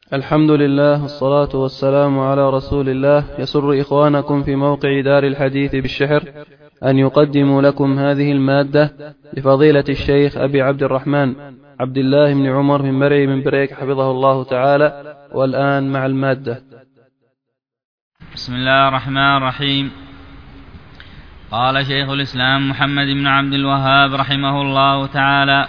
الحمد لله والصلاة والسلام على رسول الله. يسر إخوانكم في موقع دار الحديث بالشحر أن يقدموا لكم هذه المادة لفضيلة الشيخ أبي عبد الرحمن عبد الله بن عمر بن مرعي بن بريك حفظه الله تعالى. والآن مع المادة. بسم الله الرحمن الرحيم. قال شيخ الإسلام محمد بن عبد الوهاب رحمه الله تعالى: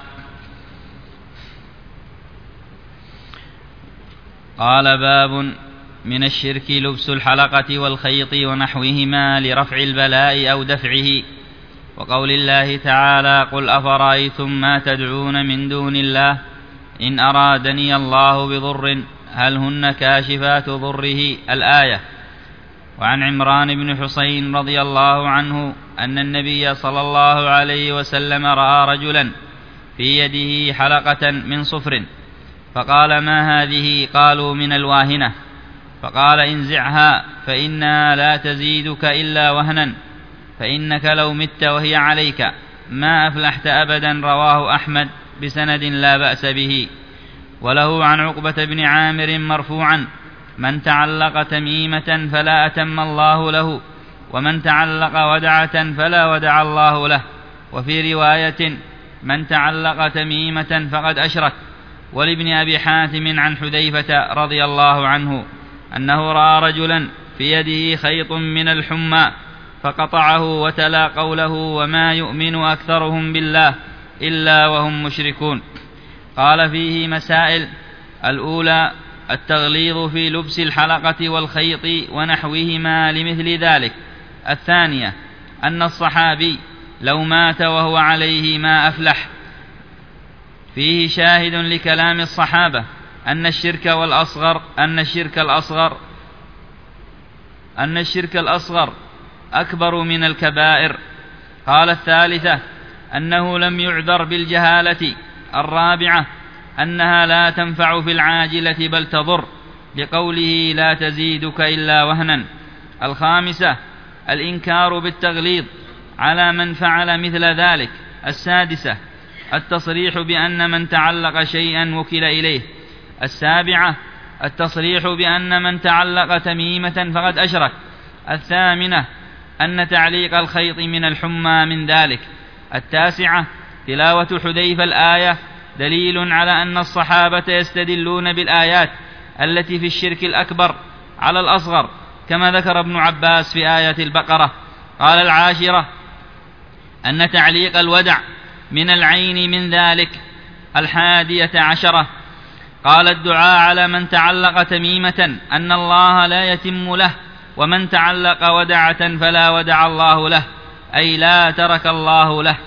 قال: باب من الشرك لبس الحلقة والخيط ونحوهما لرفع البلاء أو دفعه، وقول الله تعالى: قل أفرأيتم ما تدعون من دون الله إن أرادني الله بضر هل هن كاشفات ضره، الآية. وعن عمران بن حسين رضي الله عنه أن النبي صلى الله عليه وسلم رأى رجلا في يده حلقة من صفر، فقال: ما هذه؟ قالوا: من الواهنة. فقال: انزعها فإنها لا تزيدك إلا وهنا، فإنك لو مت وهي عليك ما أفلحت أبدا. رواه أحمد بسند لا بأس به. وله عن عقبة بن عامر مرفوعا: من تعلق تميمة فلا أتم الله له، ومن تعلق ودعة فلا ودع الله له. وفي رواية: من تعلق تميمة فقد أشرك. ولابن أبي حاتم عن حذيفة رضي الله عنه أنه رأى رجلا في يده خيط من الحمى فقطعه وتلا قوله: وما يؤمن أكثرهم بالله إلا وهم مشركون. قال: فيه مسائل: الأولى التغليظ في لبس الحلقة والخيط ونحوهما لمثل ذلك. الثانية أن الصحابي لو مات وهو عليه ما أفلح. فيه شاهد لكلام الصحابة أن الشرك الأصغر أكبر من الكبائر. قال: الثالثة أنه لم يعذر بالجهالة. الرابعة أنها لا تنفع في العاجلة بل تضر، لقوله: لا تزيدك إلا وهنا. الخامسة الإنكار بالتغليظ على من فعل مثل ذلك. السادسة التصريح بأن من تعلق شيئا وكل إليه. السابعة التصريح بأن من تعلق تميمة فقد أشرك. الثامنة أن تعليق الخيط من الحمى من ذلك. التاسعة تلاوة حذيفة الآية دليل على أن الصحابة يستدلون بالآيات التي في الشرك الأكبر على الأصغر، كما ذكر ابن عباس في آية البقرة. قال: العاشرة أن تعليق الودع من العين من ذلك. 11 قال: الدعاء على من تعلق تميمة أن الله لا يتم له، ومن تعلق ودعة فلا ودع الله له، أي لا ترك الله له.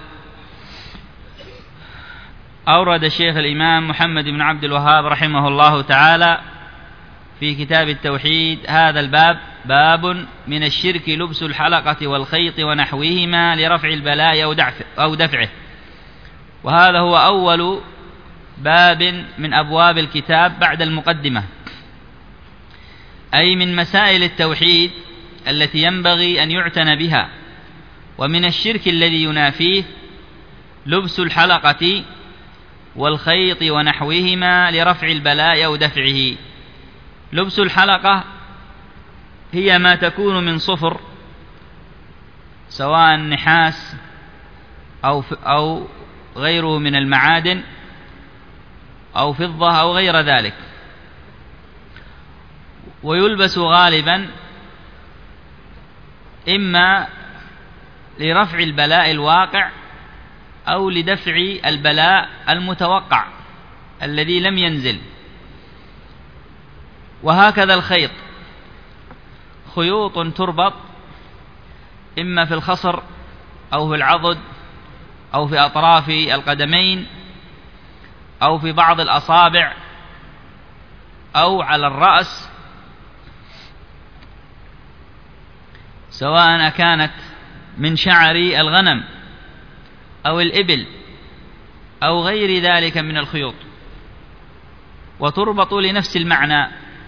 أورد الشيخ الإمام محمد بن عبد الوهاب رحمه الله تعالى في كتاب التوحيد هذا الباب: باب من الشرك لبس الحلقة والخيط ونحوهما لرفع البلاء أو دفعه. وهذا هو أول باب من أبواب الكتاب بعد المقدمة، أي من مسائل التوحيد التي ينبغي أن يعتنى بها. ومن الشرك الذي ينافيه لبس الحلقة والخيط ونحوهما لرفع البلاء أو دفعه. لبس الحلقة هي ما تكون من صفر، سواء نحاس أو غيره من المعادن أو فضة أو غير ذلك، ويلبس غالبا إما لرفع البلاء الواقع أو لدفع البلاء المتوقع الذي لم ينزل. وهكذا الخيط، خيوط تربط إما في الخصر أو في العضد أو في أطراف القدمين أو في بعض الأصابع أو على الرأس، سواء كانت من شعر الغنم أو الإبل أو غير ذلك من الخيوط، وتربط لنفس المعنى،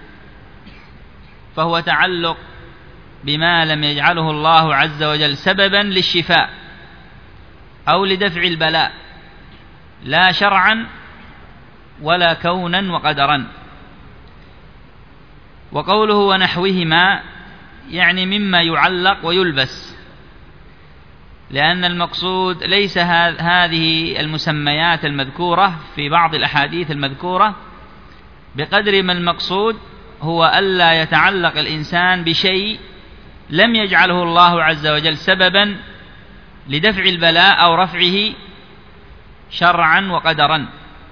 فهو تعلق بما لم يجعله الله عز وجل سببا للشفاء أو لدفع البلاء، لا شرعا ولا كونا وقدرا. وقوله ونحوهما يعني مما يعلق ويلبس، لأن المقصود ليس هذه المسميات المذكورة في بعض الأحاديث المذكورة بقدر ما المقصود هو ألا يتعلق الإنسان بشيء لم يجعله الله عز وجل سببا لدفع البلاء أو رفعه شرعا وقدرا.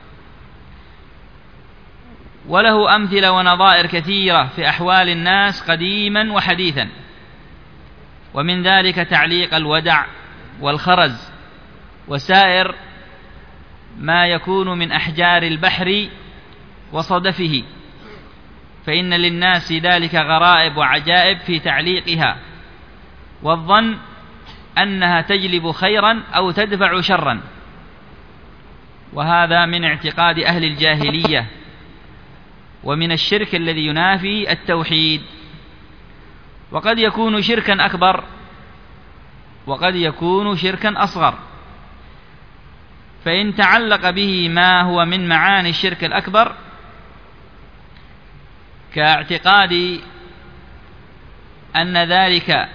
وله أمثلة ونظائر كثيرة في أحوال الناس قديما وحديثا، ومن ذلك تعليق الودع والخرز وسائر ما يكون من أحجار البحر وصدفه، فإن للناس ذلك غرائب وعجائب في تعليقها، والظن أنها تجلب خيرا أو تدفع شرا، وهذا من اعتقاد أهل الجاهلية ومن الشرك الذي ينافي التوحيد. وقد يكون شركا أكبر وقد يكون شركا أصغر، فإن تعلق به ما هو من معاني الشرك الأكبر كاعتقاد أن ذلك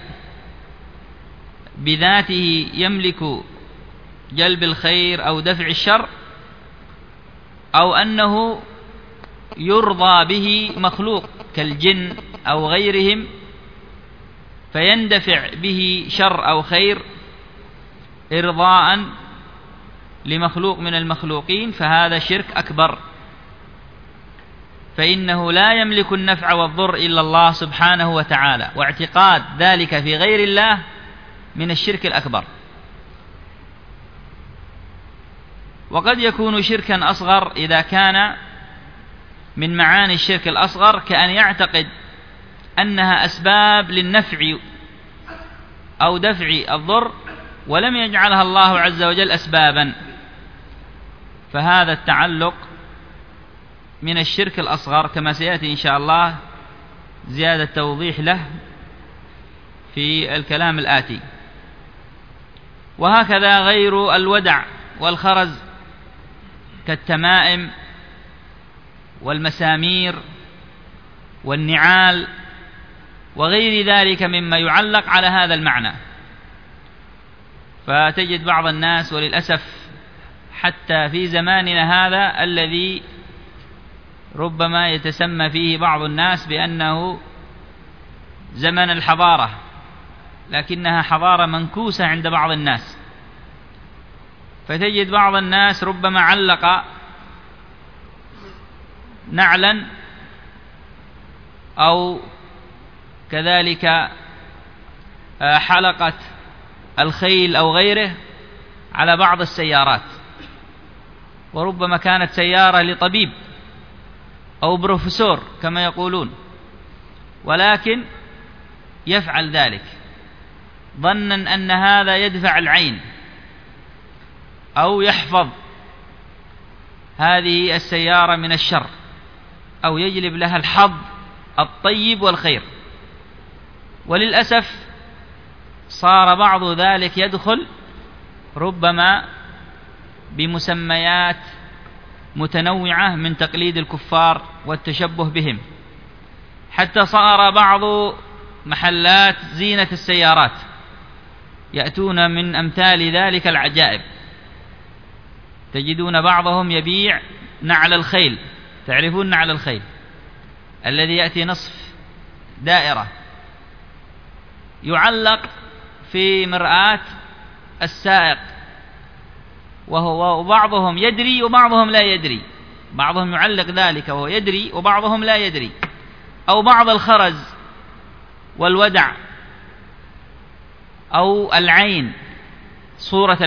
بذاته يملك جلب الخير أو دفع الشر، أو أنه يرضى به مخلوق كالجن أو غيرهم فيندفع به شر أو خير إرضاء لمخلوق من المخلوقين، فهذا شرك أكبر، فإنه لا يملك النفع والضر إلا الله سبحانه وتعالى، واعتقاد ذلك في غير الله من الشرك الأكبر. وقد يكون شركا أصغر إذا كان من معاني الشرك الأصغر كأن يعتقد أنها أسباب للنفع أو دفع الضر ولم يجعلها الله عز وجل أسبابا، فهذا التعلق من الشرك الأصغر كما سيأتي إن شاء الله زيادة توضيح له في الكلام الآتي. وهكذا غير الودع والخرز كالتمائم والمسامير والنعال وغير ذلك مما يعلق على هذا المعنى. فتجد بعض الناس وللأسف حتى في زماننا هذا الذي ربما يتسمى فيه بعض الناس بأنه زمن الحضارة، لكنها حضارة منكوسة عند بعض الناس، فتجد بعض الناس ربما علق نعلا أو كذلك حلقة الخيل أو غيره على بعض السيارات، وربما كانت سيارة لطبيب أو بروفيسور كما يقولون، ولكن يفعل ذلك ظنا أن هذا يدفع العين أو يحفظ هذه السيارة من الشر أو يجلب لها الحظ الطيب والخير. وللأسف صار بعض ذلك يدخل ربما بمسميات متنوعة من تقليد الكفار والتشبه بهم، حتى صار بعض محلات زينة السيارات يأتون من أمثال ذلك العجائب. تجدون بعضهم يبيع نعل الخيل، تعرفون نعل الخيل الذي يأتي نصف دائرة يعلق في مرآة السائق، وبعضهم يدري وبعضهم لا يدري، بعضهم يعلق ذلك وهو يدري وبعضهم لا يدري. أو بعض الخرز والودع أو العين، صورة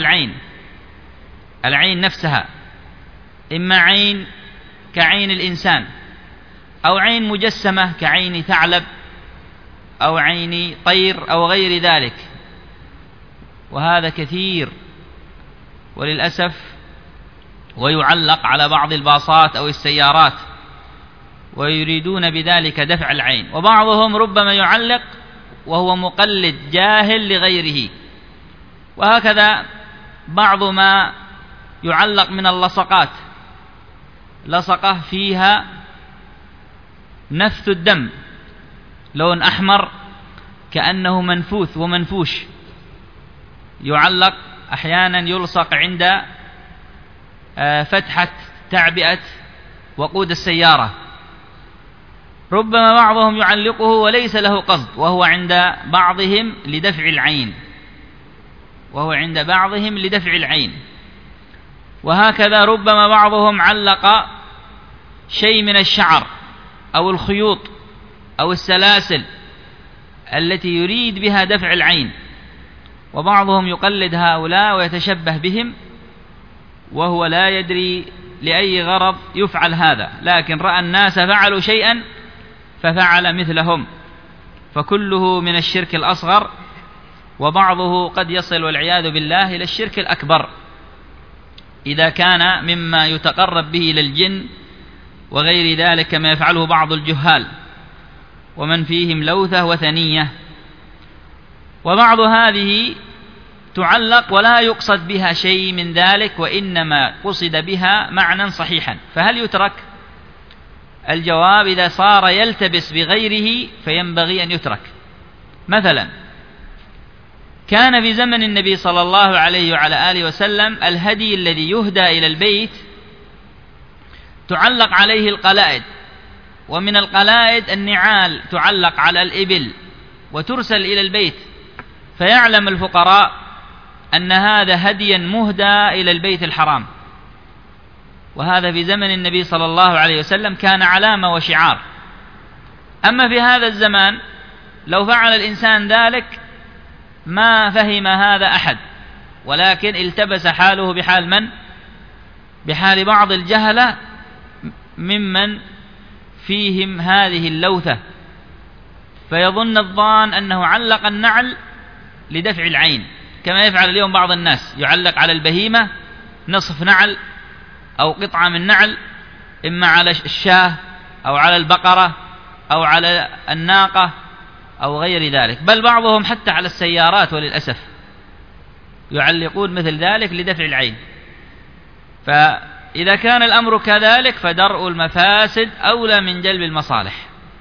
العين نفسها، إما عين كعين الإنسان أو عين مجسمة كعين ثعلب أو عين طير أو غير ذلك، وهذا كثير وللأسف، ويعلق على بعض الباصات أو السيارات ويريدون بذلك دفع العين. وبعضهم ربما يعلق وهو مقلد جاهل لغيره. وهكذا بعض ما يعلق من اللصقات، لصقة فيها نفث الدم لون أحمر كأنه منفوث ومنفوش، يعلق أحيانا يلصق عند فتحة تعبئة وقود السيارة، ربما بعضهم يعلقه وليس له قصد، وهو عند بعضهم لدفع العين، وهكذا ربما بعضهم علق شيء من الشعر أو الخيوط أو السلاسل التي يريد بها دفع العين، وبعضهم يقلد هؤلاء ويتشبه بهم وهو لا يدري لأي غرض يفعل هذا، لكن رأى الناس فعلوا شيئا ففعل مثلهم، فكله من الشرك الأصغر، وبعضه قد يصل والعياذ بالله إلى الشرك الأكبر إذا كان مما يتقرب به إلى الجن وغير ذلك كما يفعله بعض الجهال ومن فيهم لوثة وثنية. وبعض هذه تعلق ولا يقصد بها شيء من ذلك، وإنما قصد بها معنى صحيحا، فهل يترك؟ الجواب: إذا صار يلتبس بغيره فينبغي أن يترك. مثلا كان في زمن النبي صلى الله عليه وعلى آله وسلم الهدي الذي يهدى إلى البيت تعلق عليه القلائد، ومن القلائد النعال تعلق على الإبل وترسل إلى البيت، فيعلم الفقراء أن هذا هديا مهدى إلى البيت الحرام، وهذا في زمن النبي صلى الله عليه وسلم كان علامة وشعار. أما في هذا الزمان لو فعل الإنسان ذلك ما فهم هذا أحد، ولكن التبس حاله بحال من؟ بحال بعض الجهلة ممن فيهم هذه اللوثة، فيظن الظان أنه علق النعل لدفع العين، كما يفعل اليوم بعض الناس، يعلق على البهيمة نصف نعل أو قطعة من نعل، إما على الشاة أو على البقرة أو على الناقة أو غير ذلك، بل بعضهم حتى على السيارات وللأسف يعلقون مثل ذلك لدفع العين. فإذا كان الأمر كذلك فدرء المفاسد أولى من جلب المصالح،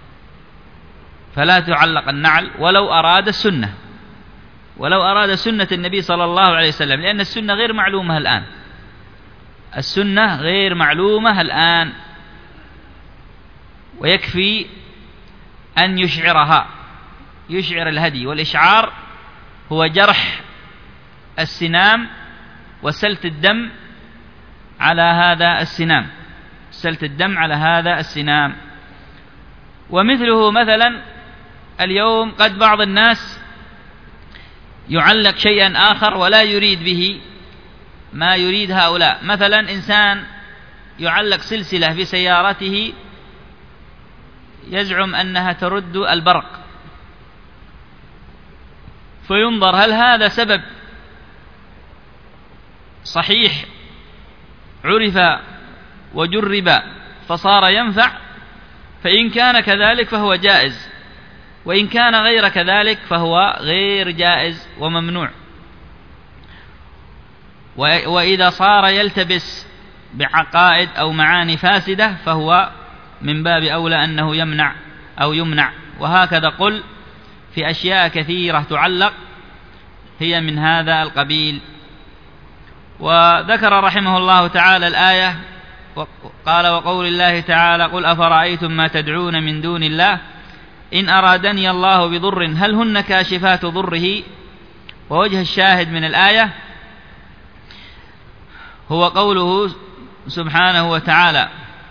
فلا تعلق النعل ولو أراد سنة النبي صلى الله عليه وسلم، لأن السنة غير معلومة الآن، ويكفي أن يشعر الهدي، والإشعار هو جرح السنام وسلت الدم على هذا السنام، ومثله مثلا اليوم قد بعض الناس يعلق شيئا آخر ولا يريد به ما يريد هؤلاء. مثلا إنسان يعلق سلسلة في سيارته يزعم أنها ترد البرق، فينظر هل هذا سبب صحيح عرف وجرب فصار ينفع، فإن كان كذلك فهو جائز، وإن كان غير كذلك فهو غير جائز وممنوع. وإذا صار يلتبس بعقائد أو معاني فاسدة فهو من باب أولى أنه يمنع. وهكذا قل في أشياء كثيرة تعلق هي من هذا القبيل. وذكر رحمه الله تعالى الآية، قال: وقول الله تعالى: قل أفرأيتم ما تدعون من دون الله إن أرادني الله بضر هل هن كاشفات ضره. ووجه الشاهد من الآية هو قوله سبحانه وتعالى: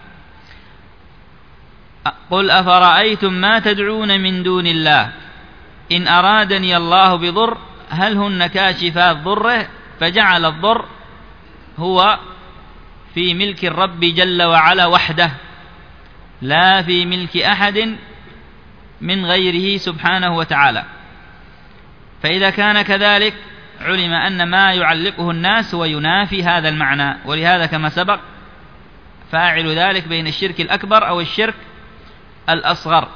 قل أفرأيتم ما تدعون من دون الله إن أرادني الله بضر هل هن كاشفات ضره، فجعل الضر هو في ملك الرب جل وعلا وحده، لا في ملك أحد من غيره سبحانه وتعالى. فإذا كان كذلك علم أن ما يعلقه الناس هو ينافي هذا المعنى، ولهذا كما سبق فاعل ذلك بين الشرك الأكبر أو الشرك الأصغر.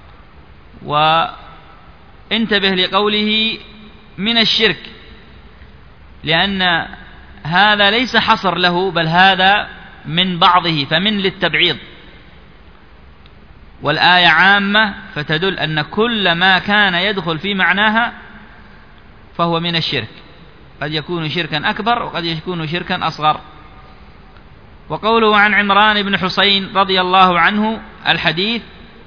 وانتبه لقوله من الشرك، لأن هذا ليس حصر له، بل هذا من بعضه، فمن للتبعيض. والآية عامة فتدل أن كل ما كان يدخل في معناها فهو من الشرك، قد يكون شركا أكبر وقد يكون شركا أصغر. وقوله عن عمران بن حسين رضي الله عنه الحديث،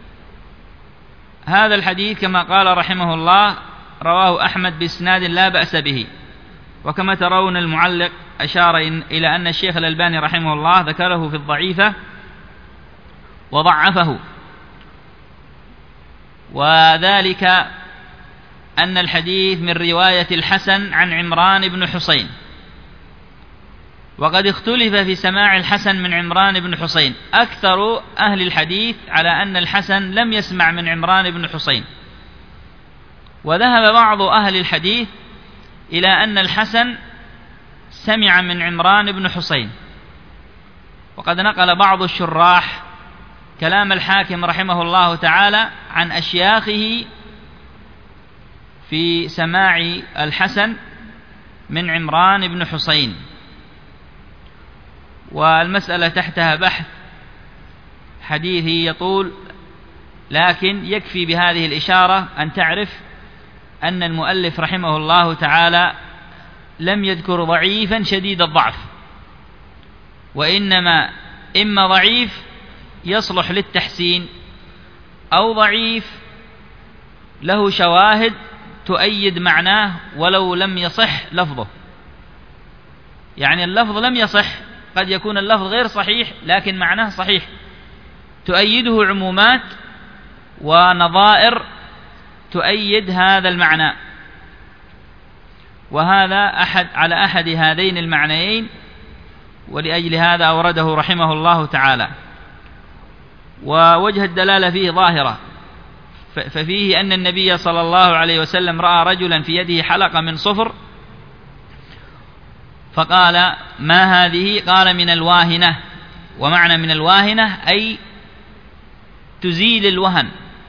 هذا الحديث كما قال رحمه الله رواه أحمد بإسناد لا بأس به، وكما ترون المعلق أشار إلى أن الشيخ الألباني رحمه الله ذكره في الضعيفة وضعفه، وذلك أن الحديث من رواية الحسن عن عمران بن حسين، وقد اختلف في سماع الحسن من عمران بن حسين. أكثر أهل الحديث على أن الحسن لم يسمع من عمران بن حسين، وذهب بعض أهل الحديث إلى أن الحسن سمع من عمران بن حسين. وقد نقل بعض الشراح كلام الحاكم رحمه الله تعالى عن أشياخه في سماع الحسن من عمران بن حسين، والمسألة تحتها بحث حديثي يطول، لكن يكفي بهذه الإشارة أن تعرف أن المؤلف رحمه الله تعالى لم يذكر ضعيفا شديد الضعف، وإنما إما ضعيف يصلح للتحسين أو ضعيف له شواهد تؤيد معناه ولو لم يصح لفظه. يعني اللفظ لم يصح، قد يكون اللفظ غير صحيح لكن معناه صحيح، تؤيده عمومات ونظائر تؤيد هذا المعنى، وهذا على أحد هذين المعنيين، ولأجل هذا أورده رحمه الله تعالى. ووجه الدلالة فيه ظاهرة، ففيه أن النبي صلى الله عليه وسلم رأى رجلا في يده حلقة من صفر فقال: ما هذه؟ قال: من الواهنة. ومعنى من الواهنة أي تزيل الوهن،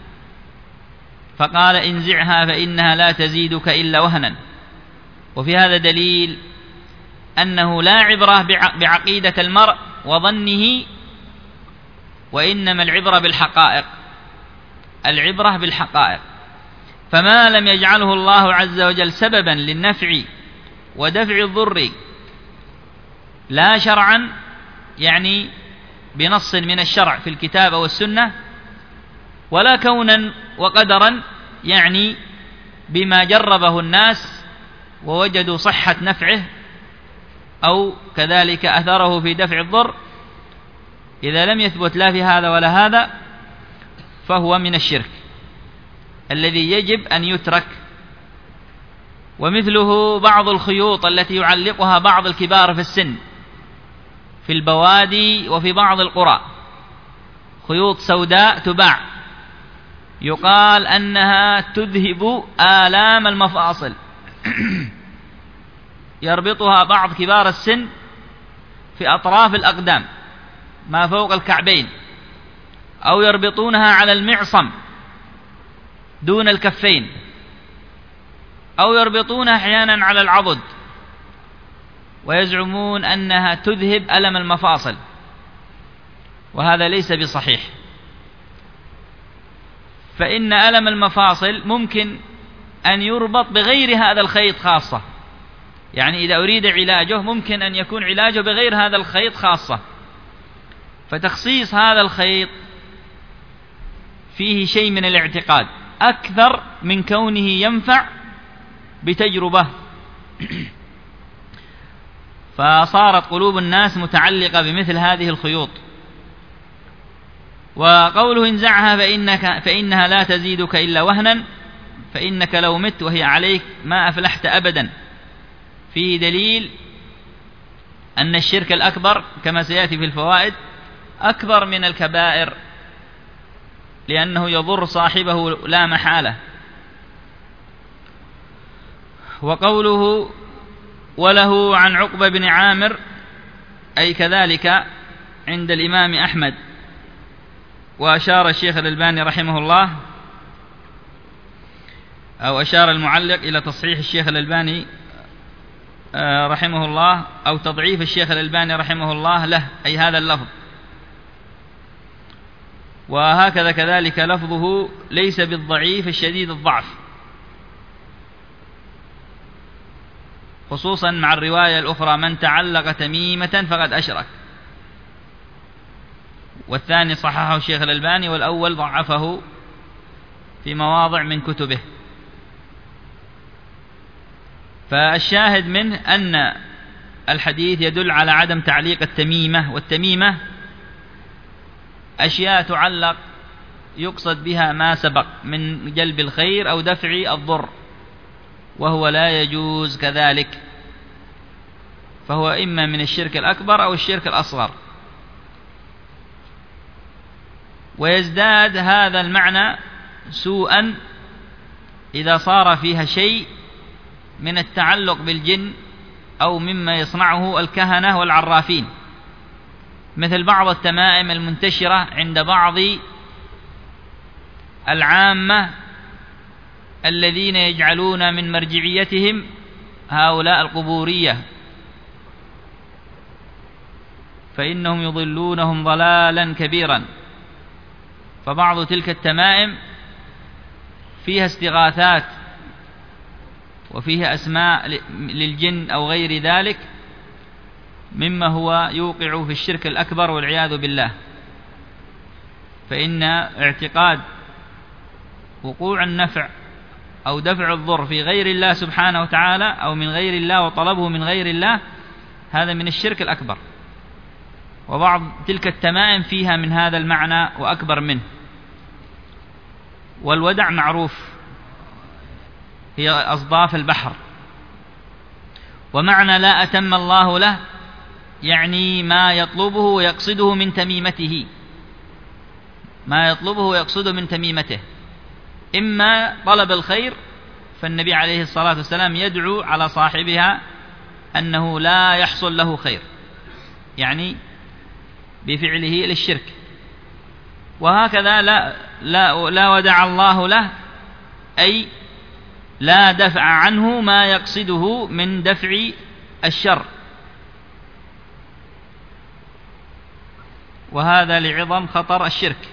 فقال: انزعها فإنها لا تزيدك إلا وهنا. وفي هذا دليل أنه لا عبرة بعقيدة المرء وظنه، وإنما العبرة بالحقائق، العبرة بالحقائق. فما لم يجعله الله عز وجل سببا للنفع ودفع الضر لا شرعا، يعني بنص من الشرع في الكتاب أو السنة، ولا كونا وقدرا، يعني بما جربه الناس ووجدوا صحة نفعه أو كذلك أثره في دفع الضر، إذا لم يثبت لا في هذا ولا هذا فهو من الشرك الذي يجب أن يترك. ومثله بعض الخيوط التي يعلقها بعض الكبار في السن في البوادي وفي بعض القرى، خيوط سوداء تباع، يقال أنها تذهب آلام المفاصل يربطها بعض كبار السن في أطراف الأقدام ما فوق الكعبين، أو يربطونها على المعصم دون الكفين، أو يربطونها أحيانا على العضد، ويزعمون أنها تذهب ألم المفاصل، وهذا ليس بصحيح. فإن ألم المفاصل ممكن أن يربط بغير هذا الخيط خاصة، يعني إذا أريد علاجه ممكن أن يكون علاجه بغير هذا الخيط خاصة، فتخصيص هذا الخيط فيه شيء من الاعتقاد أكثر من كونه ينفع بتجربة. فصارت قلوب الناس متعلقة بمثل هذه الخيوط. وقوله انزعها فإنها لا تزيدك إلا وهنا، فإنك لو مت وهي عليك ما أفلحت أبدا، فيه دليل أن الشرك الأكبر كما سيأتي في الفوائد أكبر من الكبائر، لأنه يضر صاحبه لا محالة. وقوله وله عن عقبة بن عامر أي كذلك عند الإمام أحمد. وأشار الشيخ الألباني رحمه الله، أو أشار المعلق إلى تصحيح الشيخ الألباني رحمه الله، أو تضعيف الشيخ الألباني رحمه الله له، أي هذا اللفظ. وهكذا كذلك لفظه ليس بالضعيف الشديد الضعف، خصوصا مع الرواية الأخرى من تعلق تميمة فقد أشرك، والثاني صححه الشيخ الألباني، والأول ضعفه في مواضع من كتبه. فالشاهد منه أن الحديث يدل على عدم تعليق التميمة، والتميمة أشياء تعلق يقصد بها ما سبق من جلب الخير أو دفع الضر، وهو لا يجوز كذلك، فهو إما من الشرك الأكبر أو الشرك الأصغر. ويزداد هذا المعنى سوءا إذا صار فيها شيء من التعلق بالجن أو مما يصنعه الكهنة والعرافين، مثل بعض التمائم المنتشرة عند بعض العامة الذين يجعلون من مرجعيتهم هؤلاء القبورية، فإنهم يضلونهم ضلالا كبيرا. فبعض تلك التمائم فيها استغاثات وفيها أسماء للجن أو غير ذلك، مما هو يوقع في الشرك الأكبر والعياذ بالله. فإن اعتقاد وقوع النفع أو دفع الضر في غير الله سبحانه وتعالى أو من غير الله وطلبه من غير الله، هذا من الشرك الأكبر. وبعض تلك التمائم فيها من هذا المعنى وأكبر منه. والودع معروف، هي أصداف البحر. ومعنى لا أتم الله له يعني ما يطلبه ويقصده من تميمته، ما يطلبه ويقصده من تميمته، إما طلب الخير، فالنبي عليه الصلاة والسلام يدعو على صاحبها أنه لا يحصل له خير، يعني بفعله للشرك. وهكذا لا ودع الله له أي لا دفع عنه ما يقصده من دفع الشر، وهذا لعظم خطر الشرك.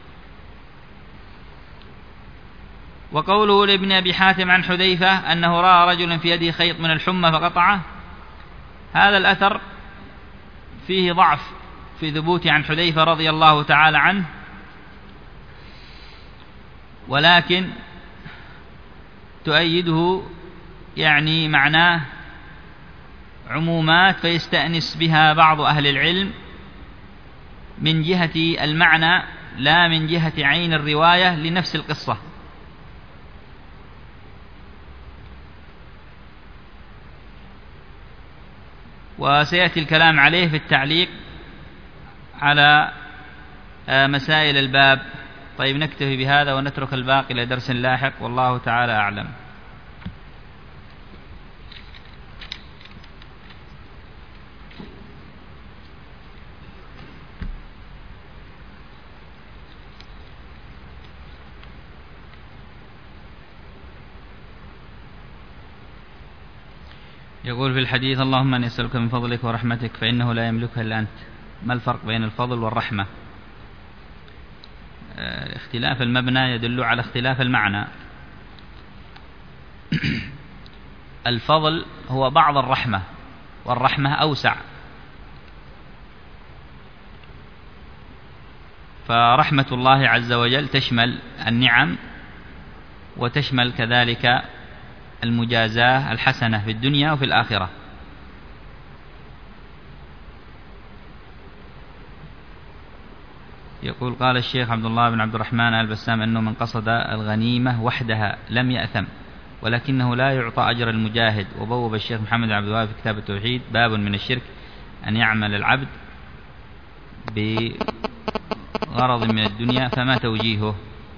وقوله لابن أبي حاتم عن حذيفة أنه رأى رجلا في يده خيط من الحمى فقطعه، هذا الأثر فيه ضعف في ثبوته عن حذيفة رضي الله تعالى عنه، ولكن تؤيده يعني معناه عمومات فيستأنس بها بعض أهل العلم من جهة المعنى لا من جهة عين الرواية لنفس القصة. وسيأتي الكلام عليه في التعليق على مسائل الباب. طيب نكتفي بهذا ونترك الباقي لدرس لاحق، والله تعالى أعلم. يقول في الحديث: اللهم أني أسألك من فضلك ورحمتك فإنه لا يملكها إلا أنت. ما الفرق بين الفضل والرحمة؟ اختلاف المبنى يدل على اختلاف المعنى. الفضل هو بعض الرحمة، والرحمة أوسع، فرحمة الله عز وجل تشمل النعم وتشمل كذلك المجازاة الحسنة في الدنيا وفي الآخرة. يقول: قال الشيخ عبد الله بن عبد الرحمن البسام أنه من قصد الغنيمة وحدها لم يأثم، ولكنه لا يعطى أجر المجاهد. وبوب الشيخ محمد بن عبد الوهاب في كتاب التوحيد: باب من الشرك أن يعمل العبد بغرض من الدنيا. فما توجيهه؟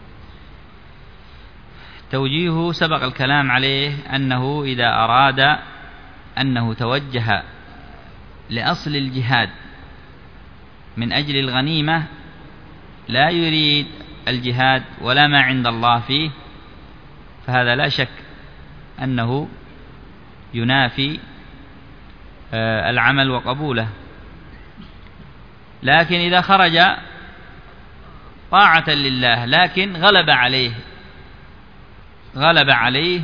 توجيهه سبق الكلام عليه، أنه إذا أراد أنه توجه لأصل الجهاد من أجل الغنيمة لا يريد الجهاد ولا ما عند الله فيه، فهذا لا شك أنه ينافي العمل وقبوله. لكن إذا خرج طاعة لله، لكن غلب عليه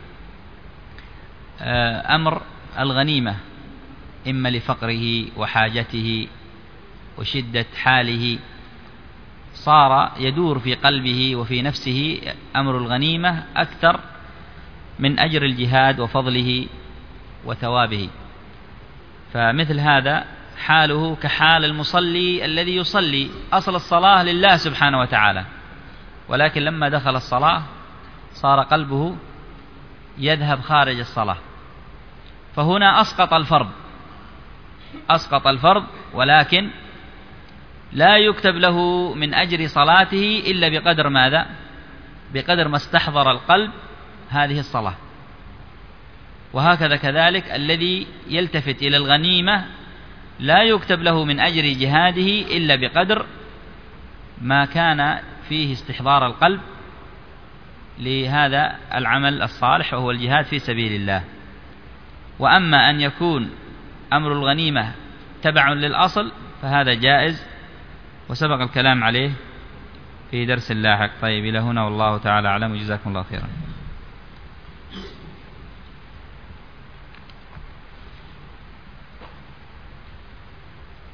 أمر الغنيمة، إما لفقره وحاجته وشدة حاله، صار يدور في قلبه وفي نفسه أمر الغنيمة أكثر من أجر الجهاد وفضله وثوابه. فمثل هذا حاله كحال المصلي الذي يصلي أصل الصلاة لله سبحانه وتعالى، ولكن لما دخل الصلاة صار قلبه يذهب خارج الصلاة، فهنا أسقط الفرض، ولكن لا يكتب له من أجر صلاته إلا بقدر ماذا؟ بقدر ما استحضر القلب هذه الصلاة. وهكذا كذلك الذي يلتفت إلى الغنيمة لا يكتب له من أجر جهاده إلا بقدر ما كان فيه استحضار القلب لهذا العمل الصالح وهو الجهاد في سبيل الله. وأما أن يكون أمر الغنيمة تبع للأصل فهذا جائز، وسبق الكلام عليه في درس لاحق. طيب إلى هنا والله تعالى أعلم، وجزاكم الله خيرا.